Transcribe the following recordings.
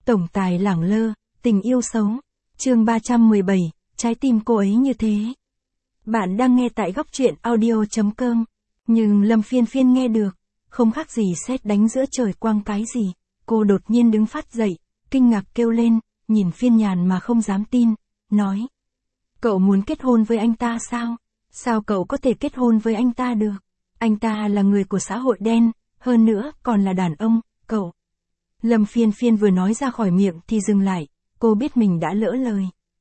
Tổng tài lẳng lơ, tình yêu xấu. Chương 317, trái tim cô ấy như thế. Bạn đang nghe tại góc truyện audio.com. Nhưng Lâm Phiên Phiên nghe được, không khác gì sét đánh giữa trời quang cái gì. Cô đột nhiên đứng phát dậy, kinh ngạc kêu lên, nhìn Phiên Nhàn mà không dám tin, nói. Cậu muốn kết hôn với anh ta sao? Sao cậu có thể kết hôn với anh ta được? Anh ta là người của xã hội đen, hơn nữa còn là đàn ông, cậu. Lâm Phiên Phiên vừa nói ra khỏi miệng thì dừng lại, cô biết mình đã lỡ lời.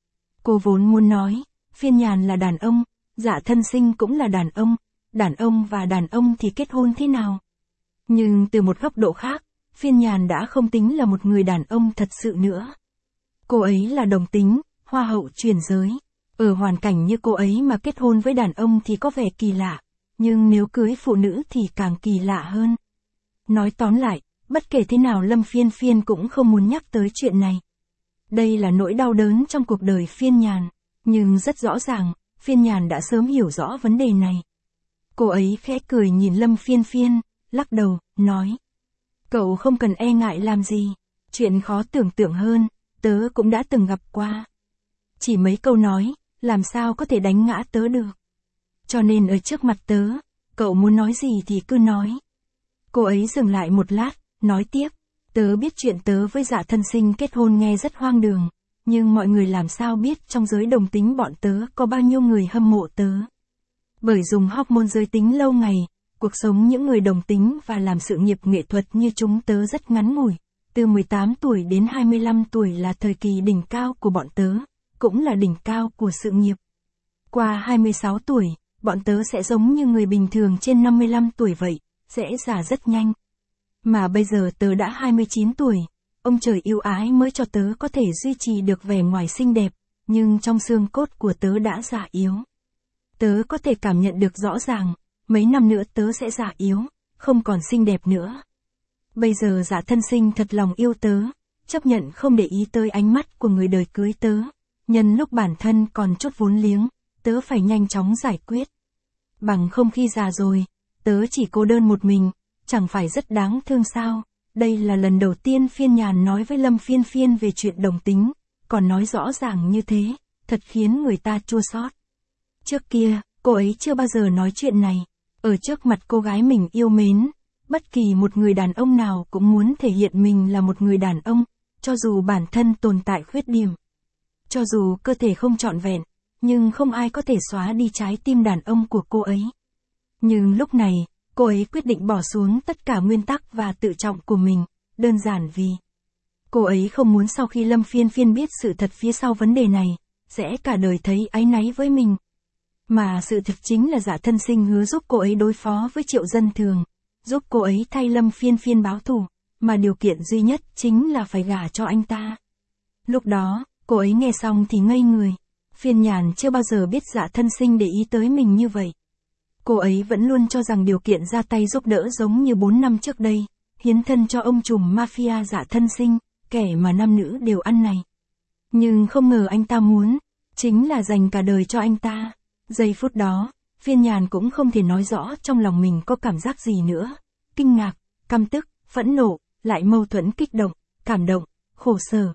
Cô vốn muốn nói, Phiên Nhàn là đàn ông, Dạ Thân Sinh cũng là đàn ông và đàn ông thì kết hôn thế nào? Nhưng từ một góc độ khác, Phiên Nhàn đã không tính là một người đàn ông thật sự nữa. Cô ấy là đồng tính, hoa hậu chuyển giới. Ở hoàn cảnh như cô ấy mà kết hôn với đàn ông thì có vẻ kỳ lạ, nhưng nếu cưới phụ nữ thì càng kỳ lạ hơn. Nói tóm lại, bất kể thế nào Lâm Phiên Phiên cũng không muốn nhắc tới chuyện này. Đây là nỗi đau đớn trong cuộc đời Phiên Nhàn, nhưng rất rõ ràng, Phiên Nhàn đã sớm hiểu rõ vấn đề này. Cô ấy khẽ cười nhìn Lâm Phiên Phiên, lắc đầu, nói. Cậu không cần e ngại làm gì, chuyện khó tưởng tượng hơn, tớ cũng đã từng gặp qua. Chỉ mấy câu nói, làm sao có thể đánh ngã tớ được. Cho nên ở trước mặt tớ, cậu muốn nói gì thì cứ nói. Cô ấy dừng lại một lát, nói tiếp, tớ biết chuyện tớ với Dạ Thân Sinh kết hôn nghe rất hoang đường, nhưng mọi người làm sao biết trong giới đồng tính bọn tớ có bao nhiêu người hâm mộ tớ. Bởi dùng hormone giới tính lâu ngày, cuộc sống những người đồng tính và làm sự nghiệp nghệ thuật như chúng tớ rất ngắn ngủi, từ 18 tuổi đến 25 tuổi là thời kỳ đỉnh cao của bọn tớ, cũng là đỉnh cao của sự nghiệp. Qua 26 tuổi, bọn tớ sẽ giống như người bình thường trên 55 tuổi vậy, sẽ già rất nhanh. Mà bây giờ tớ đã 29 tuổi, ông trời yêu ái mới cho tớ có thể duy trì được vẻ ngoài xinh đẹp, nhưng trong xương cốt của tớ đã già yếu. Tớ có thể cảm nhận được rõ ràng, mấy năm nữa tớ sẽ già yếu, không còn xinh đẹp nữa. Bây giờ Dạ Thân Sinh thật lòng yêu tớ, chấp nhận không để ý tới ánh mắt của người đời cưới tớ. Nhân lúc bản thân còn chút vốn liếng, tớ phải nhanh chóng giải quyết. Bằng không khi già rồi, tớ chỉ cô đơn một mình, chẳng phải rất đáng thương sao? Đây là lần đầu tiên Phiên Nhàn nói với Lâm Phiên Phiên về chuyện đồng tính, còn nói rõ ràng như thế, thật khiến người ta chua xót. Trước kia, cô ấy chưa bao giờ nói chuyện này, ở trước mặt cô gái mình yêu mến, bất kỳ một người đàn ông nào cũng muốn thể hiện mình là một người đàn ông, cho dù bản thân tồn tại khuyết điểm. Cho dù cơ thể không trọn vẹn, nhưng không ai có thể xóa đi trái tim đàn ông của cô ấy. Nhưng lúc này, cô ấy quyết định bỏ xuống tất cả nguyên tắc và tự trọng của mình, đơn giản vì cô ấy không muốn sau khi Lâm Phiên Phiên biết sự thật phía sau vấn đề này, sẽ cả đời thấy áy náy với mình. Mà sự thực chính là Dạ Thân Sinh hứa giúp cô ấy đối phó với Triệu Dân Thường, giúp cô ấy thay Lâm Phiên Phiên báo thù, mà điều kiện duy nhất chính là phải gả cho anh ta. Lúc đó, cô ấy nghe xong thì ngây người. Phiên Nhàn chưa bao giờ biết Dạ Thân Sinh để ý tới mình như vậy. Cô ấy vẫn luôn cho rằng điều kiện ra tay giúp đỡ giống như 4 năm trước đây, hiến thân cho ông trùm mafia Dạ Thân Sinh, kẻ mà nam nữ đều ăn này. Nhưng không ngờ anh ta muốn, chính là dành cả đời cho anh ta. Giây phút đó, Phiên Nhàn cũng không thể nói rõ trong lòng mình có cảm giác gì nữa. Kinh ngạc, căm tức, phẫn nộ, lại mâu thuẫn kích động, cảm động, khổ sở.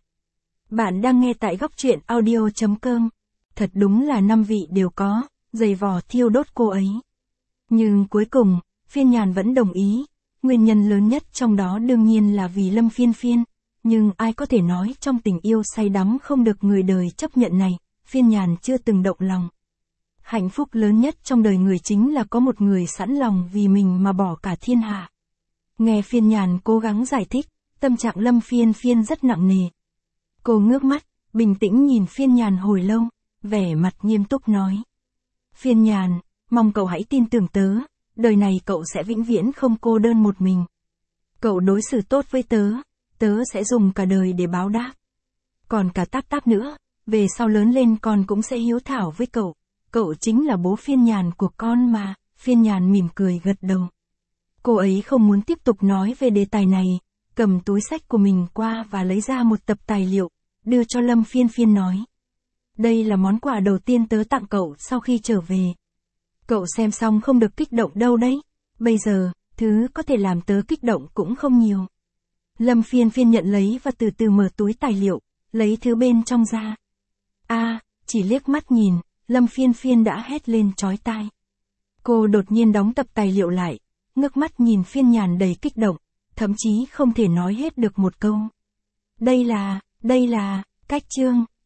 Bạn đang nghe tại góc truyện audio.com. Thật đúng là 5 vị đều có, giày vò thiêu đốt cô ấy. Nhưng cuối cùng, Phiên Nhàn vẫn đồng ý. Nguyên nhân lớn nhất trong đó đương nhiên là vì Lâm Phiên Phiên. Nhưng ai có thể nói trong tình yêu say đắm không được người đời chấp nhận này, Phiên Nhàn chưa từng động lòng. Hạnh phúc lớn nhất trong đời người chính là có một người sẵn lòng vì mình mà bỏ cả thiên hạ. Nghe Phiên Nhàn cố gắng giải thích, tâm trạng Lâm Phiên Phiên rất nặng nề. Cô ngước mắt, bình tĩnh nhìn Phiên Nhàn hồi lâu, vẻ mặt nghiêm túc nói. Phiên Nhàn, mong cậu hãy tin tưởng tớ, đời này cậu sẽ vĩnh viễn không cô đơn một mình. Cậu đối xử tốt với tớ, tớ sẽ dùng cả đời để báo đáp. Còn cả Táp Táp nữa, về sau lớn lên con cũng sẽ hiếu thảo với cậu. Cậu chính là bố Phiên Nhàn của con mà. Phiên Nhàn mỉm cười gật đầu. Cô ấy không muốn tiếp tục nói về đề tài này, cầm túi xách của mình qua và lấy ra một tập tài liệu, đưa cho Lâm Phiên Phiên nói. Đây là món quà đầu tiên tớ tặng cậu sau khi trở về. Cậu xem xong không được kích động đâu đấy. Bây giờ, thứ có thể làm tớ kích động cũng không nhiều. Lâm Phiên Phiên nhận lấy và từ từ mở túi tài liệu, lấy thứ bên trong ra. Chỉ liếc mắt nhìn, Lâm Phiên Phiên đã hét lên chói tai. Cô đột nhiên đóng tập tài liệu lại, ngước mắt nhìn Phiên Nhàn đầy kích động, thậm chí không thể nói hết được một câu. Đây là, cách chương.